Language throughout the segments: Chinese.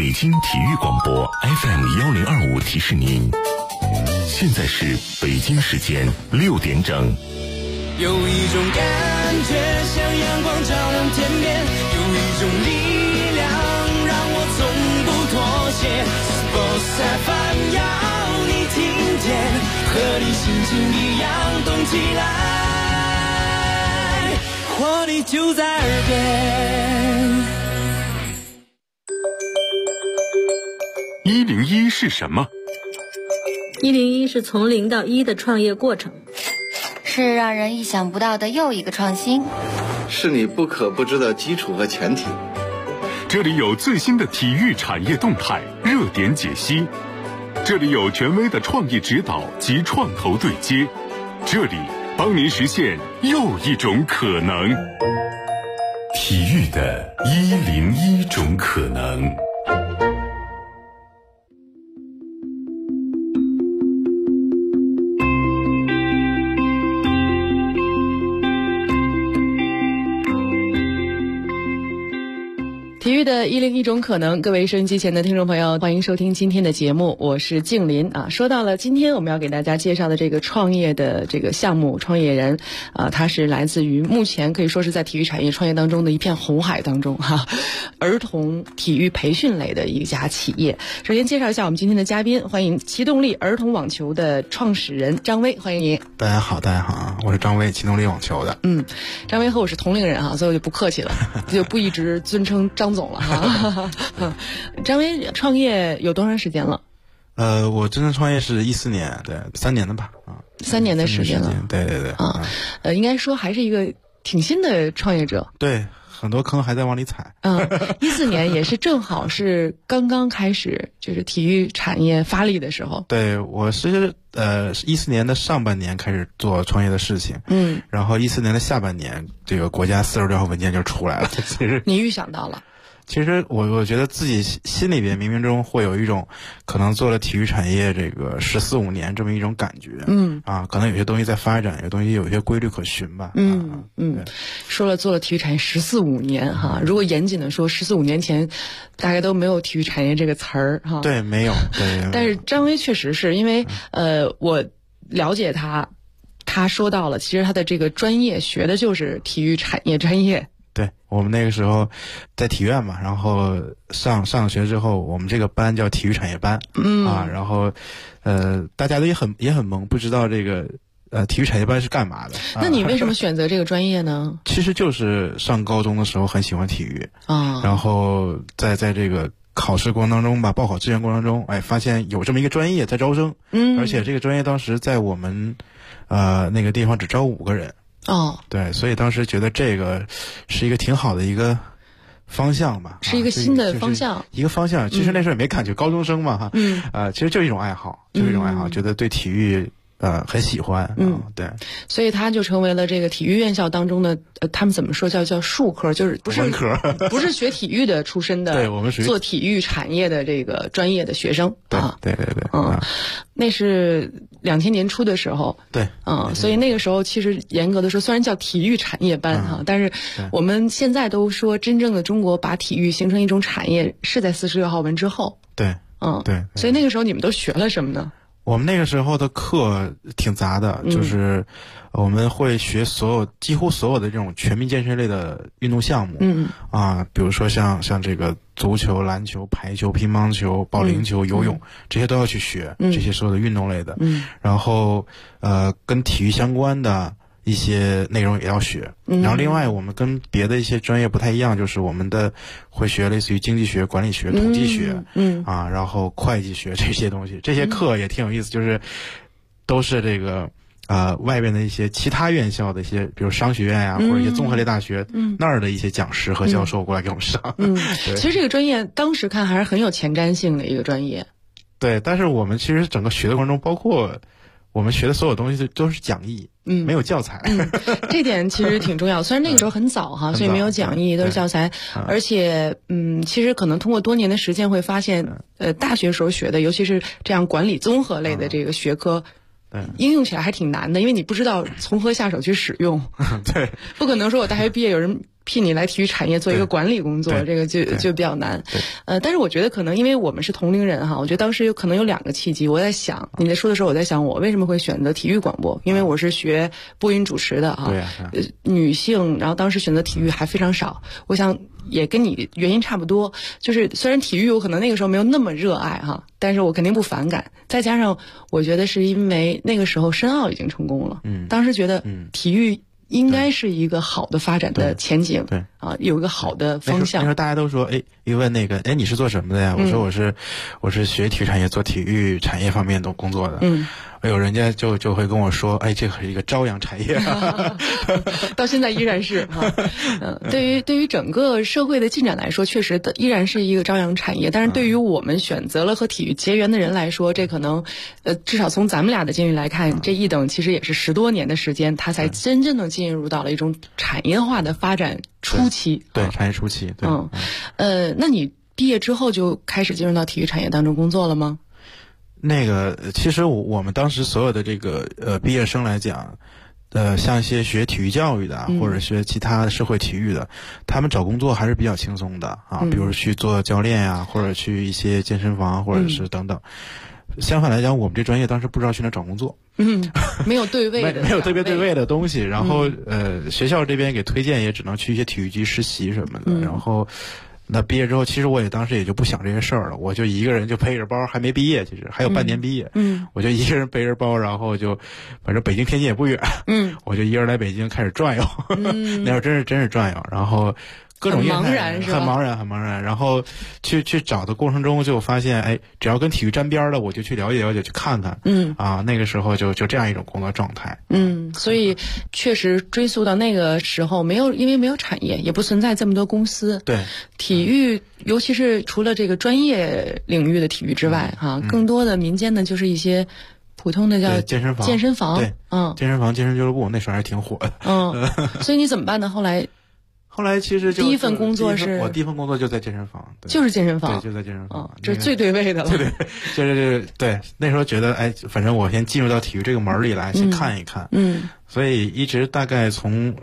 北京体育广播 FM1025提示您，现在是北京时间6点整。 有一种感觉像阳光照亮天边，有一种力量让我从不妥协。Sports FM 要你听见，和你心情一样动起来，活力就在耳边。 101是什么 ？101是从0到1的创业过程， 是让人意想不到的又一个创新， 是你不可不知的基础和前提。 这里有最新的体育产业动态热点解析，这里有权威的创业指导及创投对接，这里帮您实现又一种可能。体育的101种可能。 体育的101种可能，各位收音机前的听众朋友，欢迎收听今天的节目，我是静林啊。说到了今天我们要给大家介绍的这个创业的这个项目，创业人他是来自于目前可以说是在体育产业创业当中的一片红海当中儿童体育培训类的一家企业。首先介绍一下我们今天的嘉宾，欢迎齐动力儿童网球的创始人张威，欢迎您。 大家好我是张威，齐动力网球的。 张威和我是同龄人所以我就不客气了，就不一直尊称张总了张威创业有多长时间了？ 我真正创业是14年，对，3年的吧 3年的时间了， 对应该说还是一个挺新的创业者， 对，很多坑还在往里踩。 14年也是正好是刚刚开始就是体育产业发力的时候。 对，我是14年的上半年开始做创业的事情，然后14年的下半年这个国家46号文件就出来了。其实你预想到了？ 其实我觉得自己心里边冥冥中会有一种可能做了体育产业这个14、15年这么一种感觉，可能有些东西在发展，有东西有一些规律可循吧。 说了做了体育产业14、15年如果严谨的说14、15年前大概都没有体育产业这个词儿对，没有。对， 但是张威确实是因为我了解他说到了，其实他的这个专业学的就是体育产业专业。 对，我们那个时候在体院嘛，然后上学之后，我们这个班叫体育产业班，然后大家都也很懵，不知道这个体育产业班是干嘛的。 那你为什么选择这个专业呢？ 其实就是上高中的时候很喜欢体育然后在这个考试过程当中吧，报考志愿过程中，发现有这么一个专业在招生，而且这个专业当时在我们那个地方只招5个人。对，所以当时觉得这个是一个挺好的一个方向吧， 是一个新的方向， 一个方向。其实那时候也没感觉，高中生嘛其实就是一种爱好，觉得对体育很喜欢，对， 所以他就成为了这个体育院校当中的他们怎么说叫术科，就是不是文科不是学体育的出身的， 对，我们属于做体育产业的这个专业的学生， 对， 那是2000年初的时候， 对， 所以那个时候其实严格的说，虽然叫体育产业班但是我们现在都说真正的中国把体育形成一种产业是在46号文之后， 对，对， 所以那个时候你们都学了什么呢？ 我们那个时候的课挺杂的，就是我们会学几乎所有的这种全民健身类的运动项目，比如说像这个足球、篮球、排球、乒乓球、保龄球、游泳，这些都要去学，这些所有的运动类的，然后跟体育相关的一些内容也要学，然后另外我们跟别的一些专业不太一样，就是我们的会学类似于经济学、管理学、统计学，然后会计学这些东西，这些课也挺有意思，就是都是这个外边的一些其他院校的一些，比如商学院或者一些综合类大学那儿的一些讲师和教授过来给我们上。 其实这个专业当时看还是很有前瞻性的一个专业。 对，但是我们其实整个学的过程中，包括我们学的所有东西都是讲义，没有教材。 这点其实挺重要。虽然那个时候很早所以没有讲义，都是教材。而且其实可能通过多年的实践会发现，大学时候学的，尤其是这样管理综合类的这个学科，应用起来还挺难的，因为你不知道从何下手去使用。 对， 不可能说我大学毕业有人聘你来体育产业做一个管理工作，这个就比较难。但是我觉得可能因为我们是同龄人哈，我觉得当时可能有2个契机。我在想你在说的时候，我在想我为什么会选择体育广播，因为我是学播音主持的哈，女性，然后当时选择体育还非常少。我想也跟你原因差不多，就是虽然体育我可能那个时候没有那么热爱哈，但是我肯定不反感。再加上我觉得是因为那个时候申奥已经成功了，当时觉得体育应该是一个好的发展的前景， 对啊，有一个好的方向。 那时候大家都说，一问那个，你是做什么的呀？我说我是学体育产业，做体育产业方面的工作的。有人家就会跟我说，这是一个朝阳产业， 到现在依然是对于整个社会的进展来说，确实依然是一个朝阳产业。但是对于我们选择了和体育结缘的人来说，这可能至少从咱们俩的经历来看，这一等其实也是10多年的时间，它才真正的进入到了一种产业化的发展初期。 对，产业初期。对， 那你毕业之后就开始进入到体育产业当中工作了吗？ 那个，其实我们当时所有的这个毕业生来讲，像一些学体育教育的或者学其他社会体育的，他们找工作还是比较轻松的啊，比如去做教练呀，或者去一些健身房，或者是等等。相反来讲，我们这专业当时不知道去哪找工作， 没有对位的， 没有特别对位的东西。然后学校这边给推荐也只能去一些体育局实习什么的，然后。那毕业之后，其实我也当时也就不想这些事儿了，我就一个人就背着包，还没毕业，其实还有半年毕业，我就一个人背着包，然后就反正北京天津也不远，我就一个人来北京开始转悠，那时候真是转悠，然后各种业态很茫然，然后去找的过程中就发现，只要跟体育沾边的，我就去了解了解，去看看，那个时候就这样一种工作状态， 所以确实追溯到那个时候，因为没有产业，也不存在这么多公司， 对， 体育尤其是除了这个专业领域的体育之外，更多的民间的就是一些普通的叫健身房， 对， 健身房、健身俱乐部那时候还是挺火的， 所以你怎么办呢？ 后来其实第一份工作是我第一份工作就在健身房， 就是健身房， 对，就在健身房， 这是最对位的了。 对，就是对。那时候觉得，反正我先进入到体育这个门里来，先看一看。所以一直大概从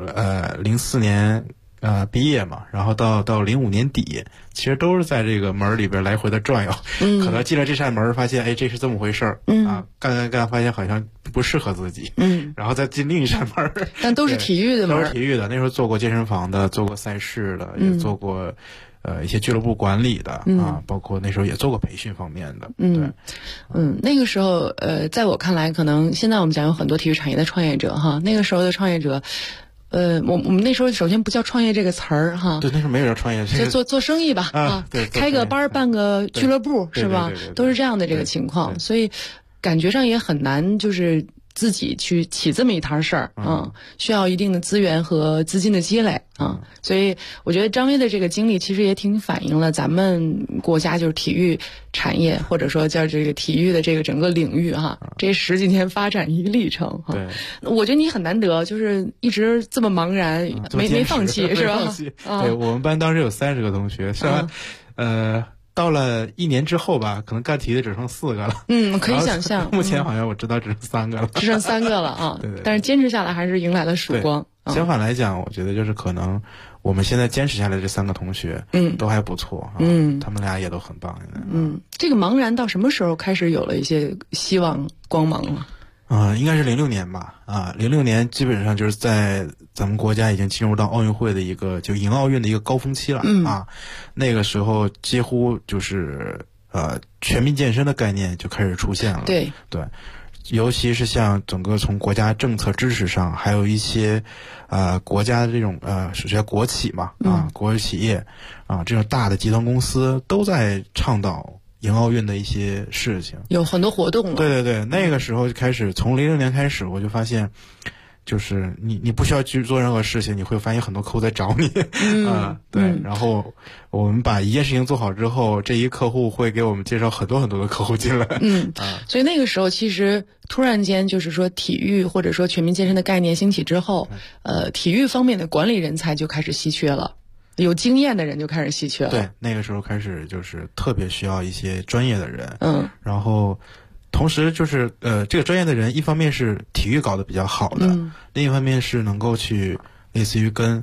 04年毕业嘛，然后到05年底，其实都是在这个门里边来回的转悠。可能进了这扇门，发现这是这么回事儿，干，发现好像不适合自己，然后再进另一扇门， 但都是体育的门， 都是体育的。那时候做过健身房的，做过赛事的，也做过一些俱乐部管理的包括那时候也做过培训方面的。 那个时候在我看来，可能现在我们讲有很多体育产业的创业者哈，那个时候的创业者。我们那时候首先不叫创业这个词儿哈， 对，那时候没有叫创业， 就做生意吧对， 开个班办个俱乐部是吧？都是这样的这个情况，所以感觉上也很难就是自己去起这么一摊事儿需要一定的资源和资金的积累所以我觉得张威的这个经历其实也挺反映了咱们国家就是体育产业或者说叫这个体育的这个整个领域这10几年发展一个历程对， 我觉得你很难得，就是一直这么茫然，没放弃是吧？ 对，我们班当时有30个同学，到了1年之后吧，可能干体的只剩4个了。 可以想象。 目前好像我知道只剩3个了。 只剩3个了对。 但是坚持下来还是迎来了曙光。 相反来讲，我觉得就是可能我们现在坚持下来这3个同学，都还不错他们俩也都很棒。 这个茫然到什么时候开始有了一些希望光芒了？ 应该是06年吧。06年基本上就是在咱们国家已经进入到奥运会的一个就迎奥运的一个高峰期了那个时候几乎就是全民健身的概念就开始出现了。 对， 尤其是像整个从国家政策支持上，还有一些国家的这种首先国企嘛国有企业这种大的集团公司都在倡导迎奥运的一些事情， 有很多活动了。 对，那个时候就开始，从06年开始，我就发现，就是你不需要去做任何事情，你会发现很多客户在找你对。然后我们把一件事情做好之后，这一客户会给我们介绍很多很多的客户进来。 所以那个时候其实突然间就是说体育或者说全民健身的概念兴起之后，体育方面的管理人才就开始稀缺了。有经验的人就开始稀缺了。 对，那个时候开始就是特别需要一些专业的人。然后同时就是这个专业的人一方面是体育搞得比较好的，另一方面是能够去类似于跟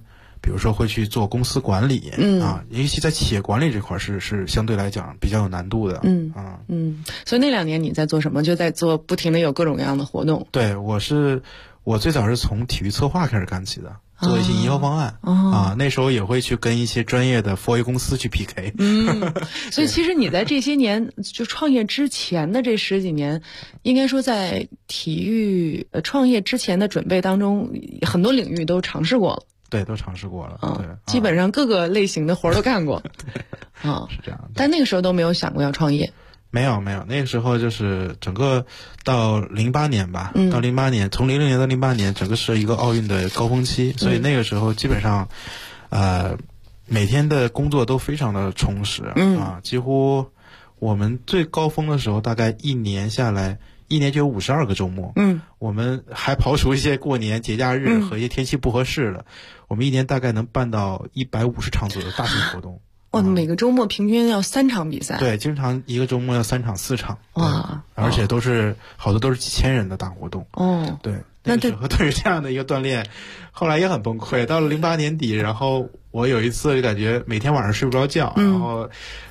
比如说会去做公司管理，尤其在企业管理这块是相对来讲比较有难度的， 所以那2年你在做什么？就在做不停的有各种各样的活动。 对，我最早是从体育策划开始干起的。做一些营销方案那时候也会去跟一些专业的 4A 公司去 PK。 所以其实你在这些年就创业之前的这10几年，应该说在体育创业之前的准备当中，很多领域都尝试过了。 对，都尝试过了。对， 基本上各个类型的活都干过。 是这样的。 但那个时候都没有想过要创业。 没有，那个时候就是整个到08年吧，到08年，从00年到08年，整个是一个奥运的高峰期，所以那个时候基本上，每天的工作都非常的充实，几乎我们最高峰的时候，大概一年下来，一年就有52个周末，我们还刨除一些过年节假日和一些天气不合适的，我们一年大概能办到150场左右的大型活动。 每个周末平均要3场比赛。 对，经常一个周末要3场4场。哇！而且好多都是几千人的大活动。对。那时候对于这样的一个锻炼，后来也很崩溃。到了08年底，然后我有一次就感觉每天晚上睡不着觉，然后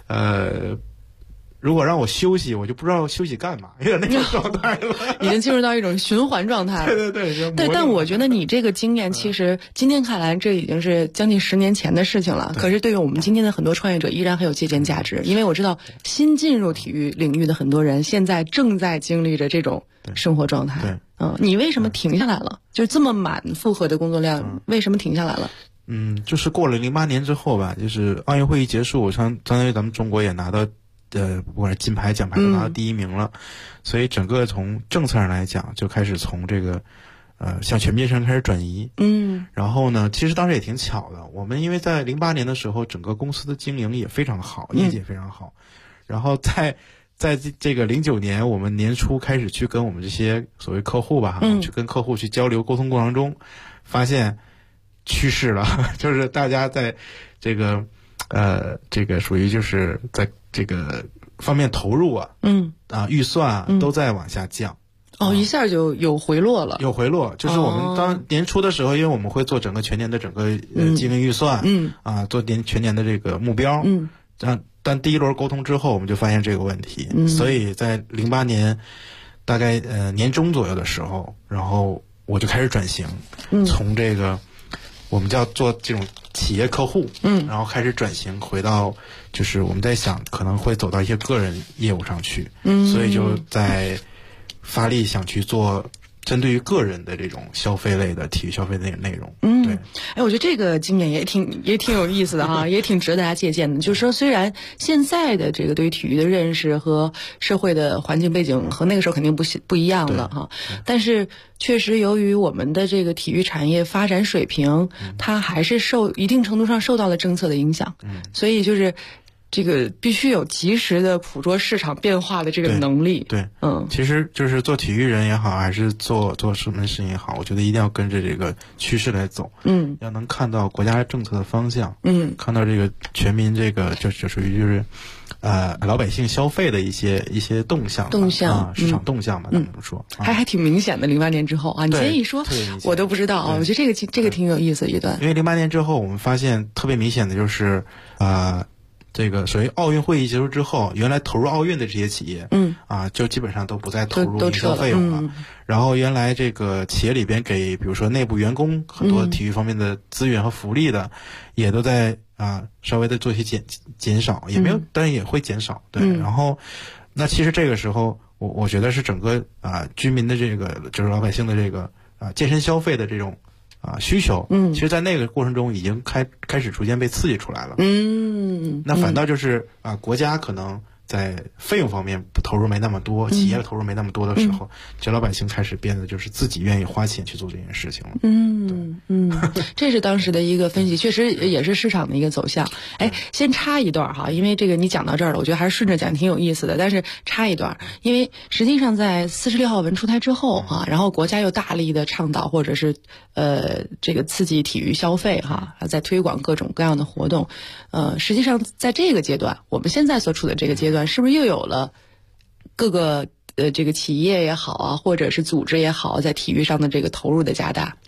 如果让我休息，我就不知道休息干嘛，有点那种状态了， 已经进入到一种循环状态了。对，但我觉得你这个经验，其实今天看来，这已经是将近10年前的事情了。可是对于我们今天的很多创业者，依然很有借鉴价值。因为我知道，新进入体育领域的很多人，现在正在经历着这种生活状态。你为什么停下来了？就这么满负荷的工作量，为什么停下来了？ 就是过了08年之后吧，就是奥运会一结束，相当于咱们中国也拿到。不管是金牌奖牌都拿到第1名了，所以整个从政策上来讲，就开始从这个向全面健身开始转移。然后呢，其实当时也挺巧的，我们因为在08年的时候，整个公司的经营也非常好，业绩也非常好。然后在这个09年，我们年初开始去跟我们这些所谓客户吧，去跟客户去交流沟通过程中，发现趋势了，就是大家在这个属于就是在这个方面投入预算都在往下降。 一下就有回落了。 有回落，就是我们当年初的时候，因为我们会做整个全年的整个经营预算，做全年的这个目标，但第一轮沟通之后，我们就发现这个问题，所以在08年大概年中左右的时候，然后我就开始转型，从这个我们叫做这种企业客户，然后开始转型回到，就是我们在想可能会走到一些个人业务上去，所以就在发力想去做针对于个人的这种消费类的体育消费类的内容。对。 我觉得这个经验也挺有意思的哈，也挺值得大家借鉴的。就是说，虽然现在的这个对于体育的认识和社会的环境背景和那个时候肯定不一样了哈，但是确实由于我们的这个体育产业发展水平，它还是一定程度上受到了政策的影响，所以就是这个必须有及时的捕捉市场变化的这个能力。 对，其实就是做体育人也好，还是做什么事情也好，我觉得一定要跟着这个趋势来走。要能看到国家政策的方向，看到这个全民这个就属于就是老百姓消费的一些动向市场动向吧，咱们这么说。 还挺明显的，08年之后啊，你今天一说我都不知道啊，我觉得这个挺有意思的一段。 因为08年之后，我们发现特别明显的就是这个所谓奥运会议结束之后，原来投入奥运的这些企业，就基本上都不再投入营销费用了。然后原来这个企业里边给比如说内部员工很多体育方面的资源和福利的，也都在稍微的做一些减少，也没有，但是也会减少。对，然后那其实这个时候，我觉得是整个居民的这个就是老百姓的这个健身消费的这种需求，其实在那个过程中已经开始逐渐被刺激出来了。那反倒就是国家可能在费用方面投入没那么多，企业投入没那么多的时候，这老百姓开始变得就是自己愿意花钱去做这件事情了。 这是当时的一个分析，确实也是市场的一个走向。先插一段哈，因为这个你讲到这儿了，我觉得还是顺着讲挺有意思的。但是插一段，因为实际上在46号文出台之后然后国家又大力的倡导或者是这个刺激体育消费在推广各种各样的活动。实际上在这个阶段，我们现在所处的这个阶段，是不是又有了各个这个企业也好或者是组织也好，在体育上的这个投入的加大？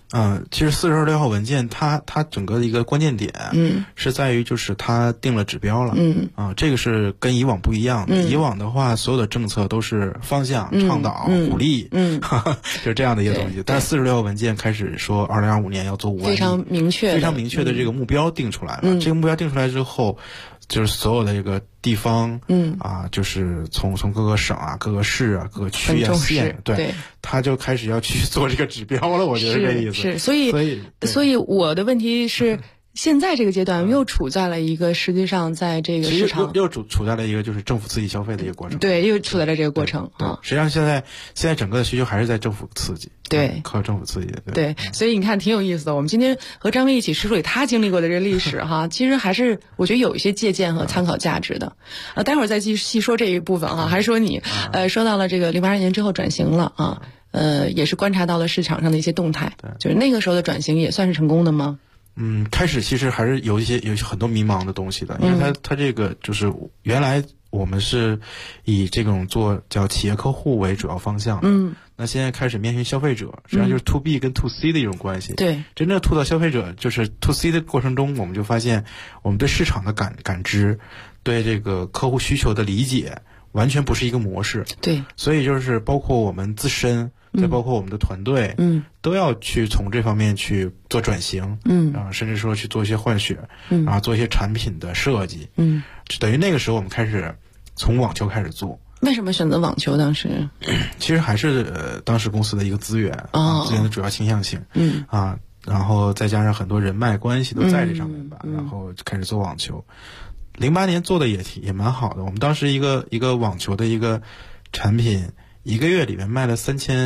其实42号文件它整个的一个关键点，是在于就是它定了指标了，这个是跟以往不一样的。以往的话，所有的政策都是方向、倡导、鼓励，就是这样的一个东西。但是46号文件开始说，2025年要做5万亿， 非常明确的这个目标定出来了。这个目标定出来之后，就是所有的这个地方，就是从各个省啊、各个市啊、各个区啊、县，对，他就开始要去做这个指标了。我觉得这意思是，所以我的问题是，现在这个阶段又处在了一个实际上在这个市场又处在了一个就是政府刺激消费的一个过程。 对，又处在了这个过程啊。 实际上现在整个的需求还是在政府刺激， 对， 靠政府刺激的。 对，所以你看挺有意思的。我们今天和张威一起梳理他经历过的这历史哈，其实还是我觉得有一些借鉴和参考价值的。待会儿再细说这一部分哈，还是说你说到了这个02年之后转型了啊，也是观察到了市场上的一些动态，就是那个时候的转型也算是成功的吗？ 开始其实还是有很多迷茫的东西的，因为它这个就是原来我们是以这种做叫企业客户为主要方向的，那现在开始面向消费者，实际上就是 to B 跟 to C 的一种关系。 对， 真正to到消费者就是 to C 的过程中，我们就发现我们对市场的感知，对这个客户需求的理解，完全不是一个模式。 对， 所以就是包括我们自身。再包括我们的团队，都要去从这方面去做转型，甚至说去做一些换血，然后做一些产品的设计，就等于那个时候我们开始从网球开始做。 为什么选择网球？当时其实还是当时公司的一个资源，资源的主要倾向性，然后再加上很多人脉关系都在这上面吧，然后就开始做网球。08年做的也蛮好的，我们当时一个网球的一个产品。1个月里面卖了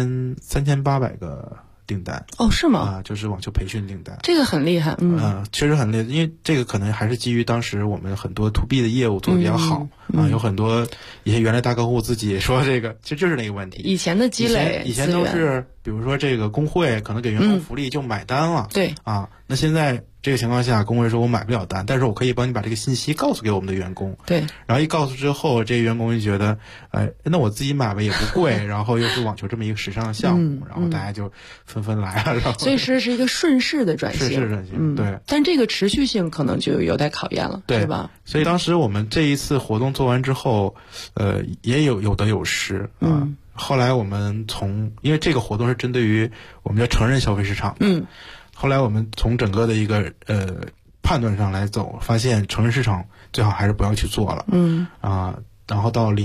3800个订单。 哦，是吗？ 就是网球培训订单。 这个很厉害， 确实很厉害，因为这个可能还是基于当时我们很多 to B 的业务做得比较好，有很多一些原来大客户自己说这个，其实就是那个问题。 以前的积累， 以前都是比如说这个工会可能给员工福利就买单了， 对那现在这个情况下，工会说我买不了单，但是我可以帮你把这个信息告诉给我们的员工。 对， 然后一告诉之后，这些员工就觉得，那我自己买吧也不贵，然后又是网球这么一个时尚的项目，然后大家就纷纷来了。然后所以是一个顺势的转型， 顺势转型，对。 但这个持续性可能就有待考验了， 对是吧？ 所以当时我们这一次活动做完之后，也有得有失啊。后来我们因为这个活动是针对于我们叫成人消费市场，后来我们从整个的一个判断上来走，发现成人市场最好还是不要去做了，然后到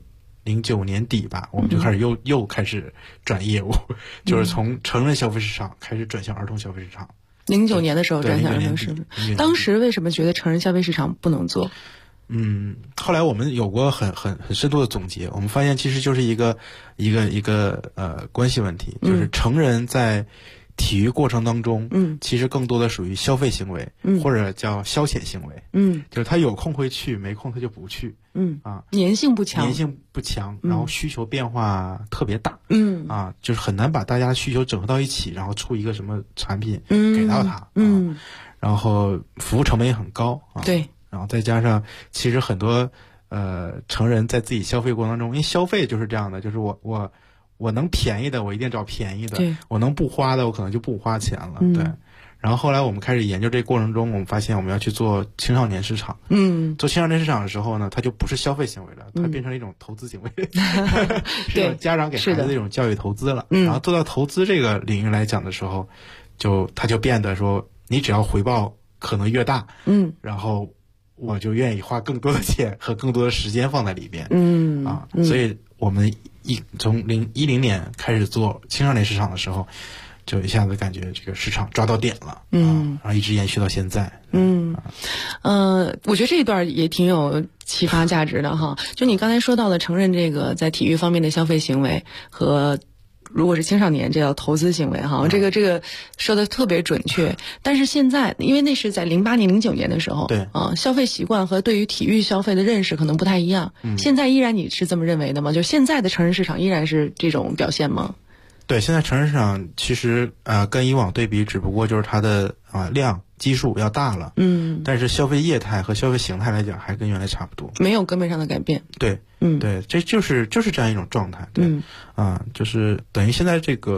09年底吧，我们就开始又开始转业务，就是从成人消费市场开始转向儿童消费市场。 09年的时候转向儿童市场，当时为什么觉得成人消费市场不能做？ 后来我们有过很深度的总结，我们发现其实就是一个关系问题，就是成人在体育过程当中，其实更多的属于消费行为，或者叫消遣行为，就是他有空会去，没空他就不去， 粘性不强， 然后需求变化特别大，就是很难把大家的需求整合到一起，然后出一个什么产品给到他，然后服务成本也很高， 对。 然后再加上，其实很多成人在自己消费过程当中，因为消费就是这样的，就是我能便宜的，我一定找便宜的；我能不花的，我可能就不花钱了。对。然后后来我们开始研究这个过程中，我们发现我们要去做青少年市场。做青少年市场的时候呢，它就不是消费行为了，它变成了一种投资行为，是一种家长给孩子的一种教育投资了。然后做到投资这个领域来讲的时候，它就变得说，你只要回报可能越大，然后我就愿意花更多的钱和更多的时间放在里边，所以我们从2010年开始做青少年市场的时候，就一下子感觉这个市场抓到点了，然后一直延续到现在。 我觉得这一段也挺有启发价值的哈。就你刚才说到的成人这个在体育方面的消费行为和。如果是青少年，这叫投资行为哈，这个说的特别准确。但是现在，因为那是在08年、09年的时候， 对消费习惯和对于体育消费的认识可能不太一样。现在依然你是这么认为的吗？就现在的成人市场依然是这种表现吗？ 对，现在成人市场其实跟以往对比，只不过就是它的量基数要大了，但是消费业态和消费形态来讲，还跟原来差不多， 没有根本上的改变。 对，对，这就是这样一种状态。对，就是等于现在这个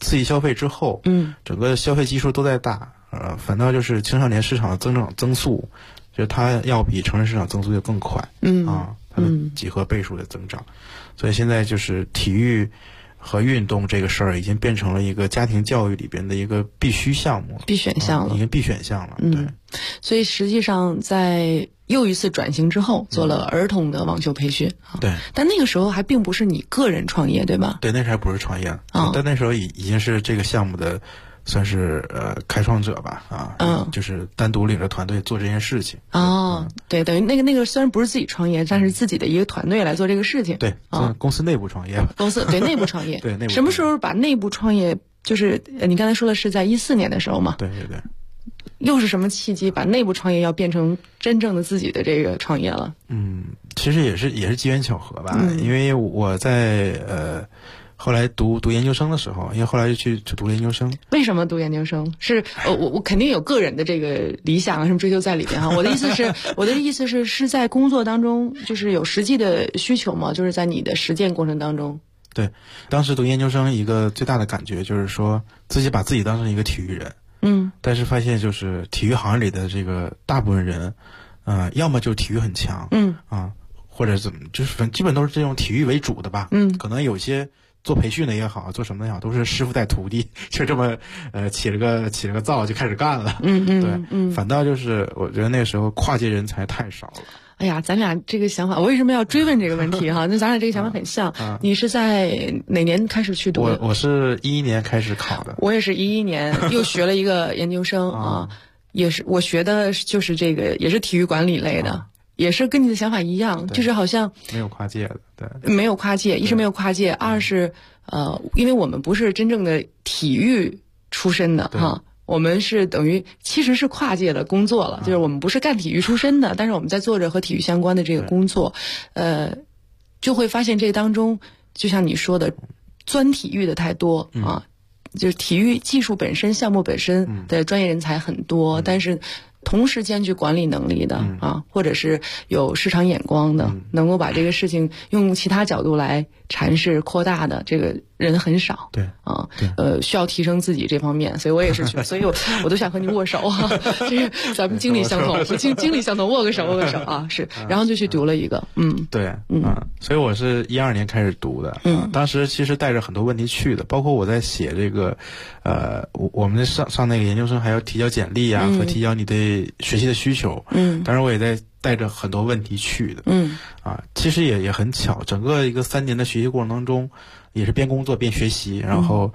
刺激消费之后，整个消费基数都在大，反倒就是青少年市场的增速，就它要比成人市场增速就更快，它的几何倍数的增长，所以现在就是体育和运动这个事儿已经变成了一个家庭教育里边的一个必须项目， 必选项了， 已经必选项了。对， 所以实际上在又一次转型之后，做了儿童的网球培训。 对， 但那个时候还并不是你个人创业，对吧？ 对，那时候还不是创业，但那时候已经是这个项目的算是开创者吧，就是单独领着团队做这件事情。 对，等于那个虽然不是自己创业，但是自己的一个团队来做这个事情。 对，公司内部创业。 公司对内部创业。 对，内部创业。 什么时候把内部创业？就是你刚才说的是在2014年的时候嘛？ 对对对。 又是什么契机把内部创业要变成真正的自己的这个创业了？ 其实也是机缘巧合吧，因为我在后来读研究生的时候，因为后来就去读研究生。为什么读研究生？是我肯定有个人的这个理想啊，什么追求在里边哈。我的意思是在工作当中就是有实际的需求吗？就是在你的实践过程当中。 对，当时读研究生一个最大的感觉就是说自己把自己当成一个体育人。但是发现就是体育行业里的这个大部分人，要么就体育很强，或者怎么，就是反正基本都是这种体育为主的吧。可能有些做培训的也好，做什么的也好，都是师傅带徒弟，就这么起了个灶就开始干了。对，反倒就是我觉得那个时候跨界人才太少了。 哎呀，咱俩这个想法，我为什么要追问这个问题哈？那咱俩这个想法很像。你是在哪年开始去读的？ 我是2011年开始考的。 我也是2011年又学了一个研究生也是我学的就是这个，也是体育管理类的，也是跟你的想法一样，就是好像没有跨界的，对， 没有跨界，一是没有跨界，二是因为我们不是真正的体育出身的哈。我们是等于其实是跨界的工作了，就是我们不是干体育出身的，但是我们在做着和体育相关的这个工作，就会发现这当中就像你说的，钻体育的太多就是体育技术本身、项目本身的专业人才很多，但是同时兼具管理能力的或者是有市场眼光的，能够把这个事情用其他角度来阐释扩大的这个人很少。 对需要提升自己这方面，所以我也是所以我都想和你握手这个咱们经历相同，经历相同，握个手是，然后就去读了一个对所以我是2012年开始读的，当时其实带着很多问题去的，包括我在写这个我们上那个研究生还要提交简历和提交你对学习的需求，当然我也在带着很多问题去的，其实也很巧，整个一个3年的学习过程当中，也是边工作边学习，然后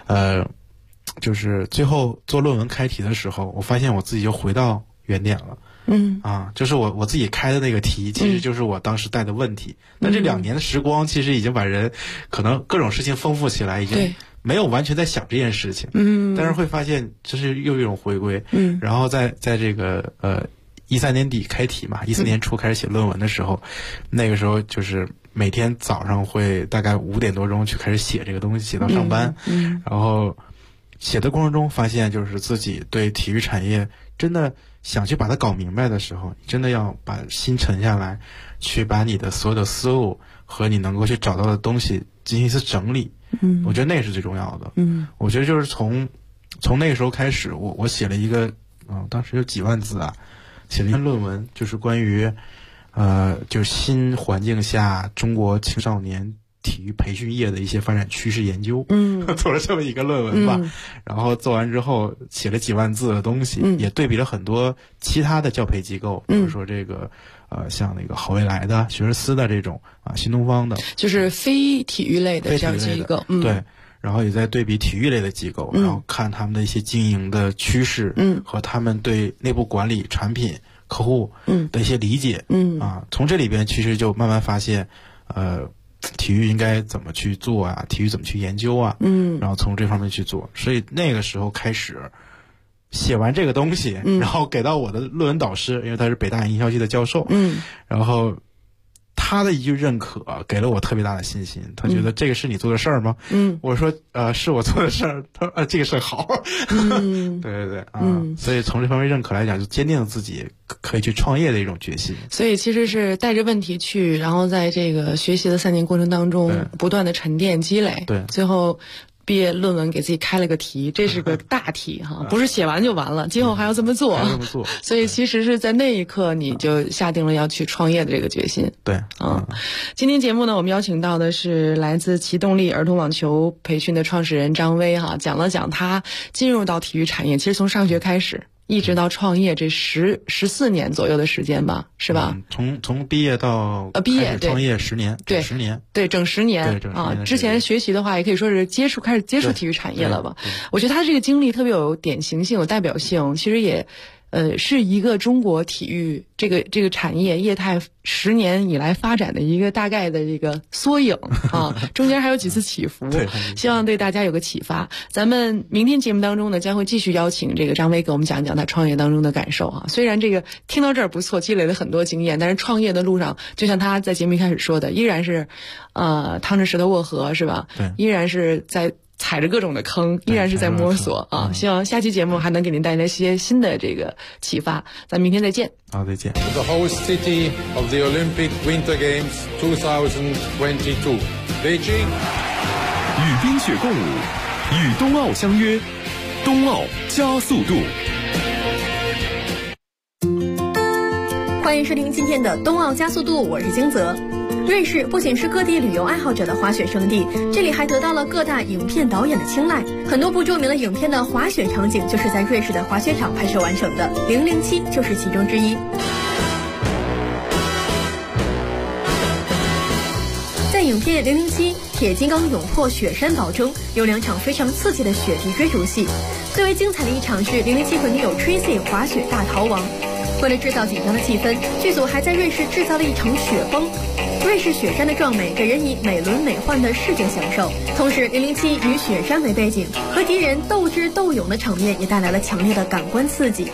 就是最后做论文开题的时候，我发现我自己就回到原点了。就是我自己开的那个题，其实就是我当时带的问题。那这2年的时光，其实已经把人可能各种事情丰富起来，已经没有完全在想这件事情。但是会发现这是又一种回归。然后在这个13年底开题嘛，14年初开始写论文的时候，那个时候就是每天早上会大概5点多钟去开始写这个东西，写到上班。然后写的过程中发现，就是自己对体育产业真的想去把它搞明白的时候，你真的要把心沉下来，去把你的所有的思路和你能够去找到的东西进行一次整理。我觉得那是最重要的。我觉得就是从那个时候开始，我写了一个当时有几万字写了一篇论文，就是关于就是新环境下中国青少年体育培训业的一些发展趋势研究。做了这么一个论文吧。然后做完之后写了几万字的东西，也对比了很多其他的教培机构，比如说这个像那个好未来的、学而思的这种新东方的， 就是非体育类的这样机构。 对，然后也在对比体育类的机构，然后看他们的一些经营的趋势，和他们对内部管理、产品、客户的一些理解。从这里边其实就慢慢发现体育应该怎么去做体育怎么去研究然后从这方面去做。所以那个时候开始写完这个东西，然后给到我的论文导师，因为他是北大营销系的教授，然后他的一句认可给了我特别大的信心。他觉得这个是你做的事儿吗？我说是我做的事儿。他说这个事儿好。对对对所以从这方面认可来讲，就坚定了自己可以去创业的一种决心。 所以其实是带着问题去，然后在这个学习的3年过程当中不断的沉淀积累， 对， 最后毕业论文给自己开了个题，这是个大题哈，不是写完就完了，今后还要这么做。所以其实是在那一刻你就下定了要去创业的这个决心。 对， 今天节目呢，我们邀请到的是来自齐动力儿童网球培训的创始人张威哈，讲了讲他进入到体育产业，其实从上学开始。一直到创业这14年左右的时间吧，是吧？ 从毕业到毕业创业10年， 对 10年， 对，整10年啊。 之前学习的话，也可以说是开始接触体育产业了吧？我觉得他这个经历特别有典型性、有代表性，其实也。是一个中国体育这个产业业态10年以来发展的一个大概的这个缩影啊，中间还有几次起伏，希望对大家有个启发。咱们明天节目当中呢，将会继续邀请这个张威给我们讲一讲他创业当中的感受啊。虽然这个听到这儿不错，积累了很多经验，但是创业的路上，就像他在节目一开始说的，依然是趟着石头过河，是吧？ 对， 依然是在踩着各种的坑，依然是在摸索啊！希望下期节目还能给您带来一些新的这个启发。咱明天再见。 好，再见。 The host city of the Olympic Winter Games 2022, Beijing. 与冰雪共舞，与冬奥相约，冬奥加速度。 欢迎收听今天的冬奥加速度，我是金泽。瑞士不仅是各地旅游爱好者的滑雪胜地，这里还得到了各大影片导演的青睐。很多部著名的影片的滑雪场景就是在瑞士的滑雪场拍摄完成的，《007》就是其中之一。在影片《007：铁金刚勇破雪山堡》中，有2场非常刺激的雪地追逐戏。最为精彩的一场是007和女友 Tracy 滑雪大逃亡。为了制造紧张的气氛，剧组还在瑞士制造了一场雪崩。瑞士雪山的壮美给人以美轮美奂的视觉享受，同时007以雪山为背景，和敌人斗智斗勇的场面也带来了强烈的感官刺激。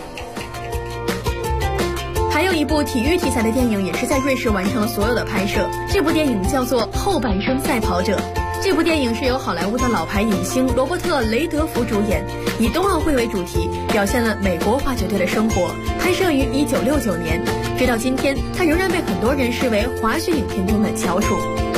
还有一部体育题材的电影也是在瑞士完成了所有的拍摄，这部电影叫做《后半生赛跑者》。这部电影是由好莱坞的老牌影星罗伯特·雷德福主演，以冬奥会为主题，表现了美国滑雪队的生活。拍摄于1969年，直到今天，它仍然被很多人视为滑雪影片中的翘楚。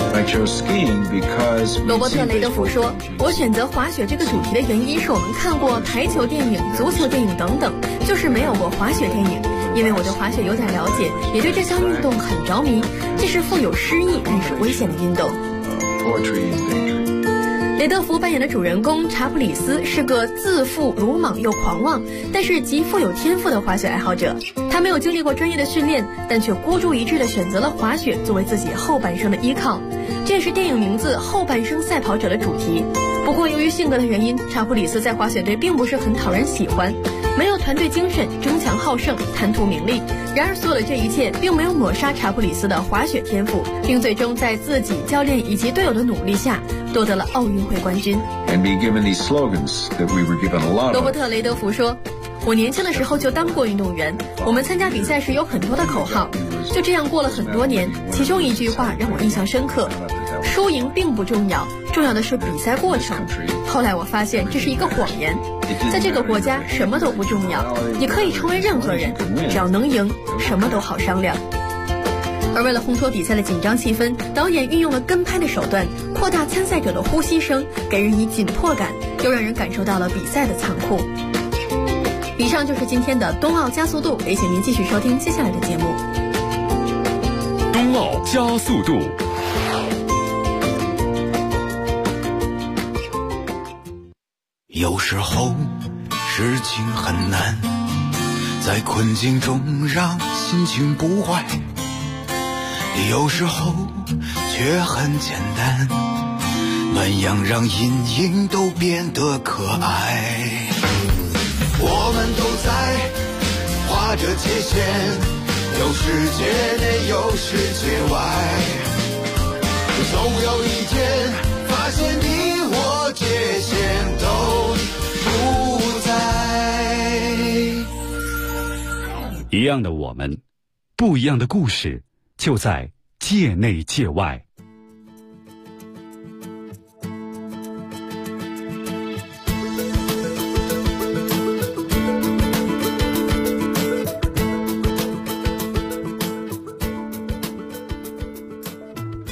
罗伯特·雷德福说：“我选择滑雪这个主题的原因是我们看过排球电影、足球电影等等，就是没有过滑雪电影。因为我对滑雪有点了解，也对这项运动很着迷。这是富有诗意但是危险的运动。”雷德福扮演的主人公查普里斯是个自负、鲁莽又狂妄，但是极富有天赋的滑雪爱好者。他没有经历过专业的训练，但却孤注一掷地选择了滑雪作为自己后半生的依靠。这也是电影名字《后半生赛跑者》的主题。不过由于性格的原因，查普里斯在滑雪队并不是很讨人喜欢，没有团队精神，争强好胜，贪图名利。然而所有的这一切并没有抹杀查普里斯的滑雪天赋，并最终在自己、教练以及队友的努力下夺得了奥运会冠军。罗伯特·雷德福说：“我年轻的时候就当过运动员，我们参加比赛时有很多的口号，就这样过了很多年。其中一句话让我印象深刻：输赢并不重要，重要的是比赛过程。后来我发现这是一个谎言，在这个国家什么都不重要，你可以成为任何人，只要能赢，什么都好商量。”而为了烘托比赛的紧张气氛，导演运用了跟拍的手段，扩大参赛者的呼吸声，给人以紧迫感，又让人感受到了比赛的残酷。以上就是今天的冬奥加速度，也请您继续收听接下来的节目。 冬奥加速度。 有时候事情很难，在困境中让心情不坏，有时候却很简单，暖阳让阴影都变得可爱。我们都在划着界限，有世界内有世界外，总有一天发现你我界限都不在。 一样的我们，不一样的故事，就在界内界外。